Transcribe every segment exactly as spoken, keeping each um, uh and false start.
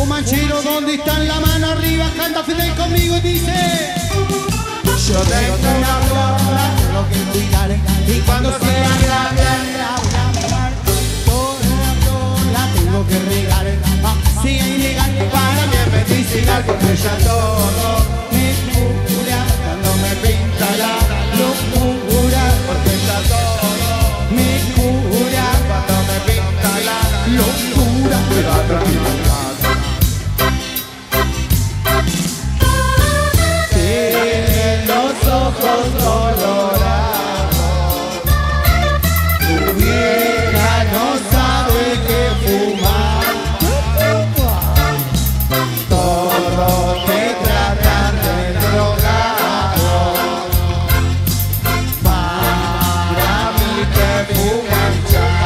Fumanchero, ¿dónde están? La mano arriba, canta Fidel conmigo y dice: yo tengo una flor, la tengo que cuidar, y cuando sea grande, toda la flor la tengo que regar, así ilegal para mi medicinal, porque ella todo me cura cuando me pinta la locura, porque ella todo me cura cuando me pinta la locura. Tiene los ojos colorados, tu vieja no sabe qué fumar, todos te tratan de drogado, para mí que fuman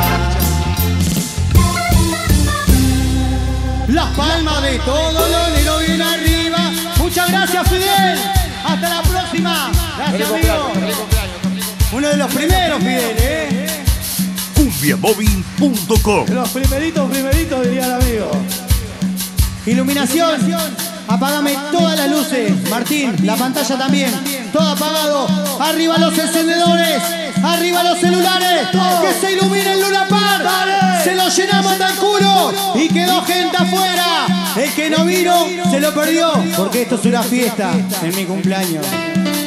ya. Las palmas de todos los dedos bien arriba. Muchas gracias, Fidel. Hasta la próxima. Gracias, amigo. Uno de los primeros, Fidel, ¿eh? cumbia móvil punto com. De los primeritos, primeritos, diría el amigo. Iluminación. Apágame todas las luces. Martín, la pantalla también. Todo apagado. Arriba los encendedores. Arriba los celulares. Que se ilumine el Luna Park. Se lo llenamos hasta el culo. Y quedó gente afuera. El que no vino se lo perdió. Porque esto es una fiesta en mi cumpleaños.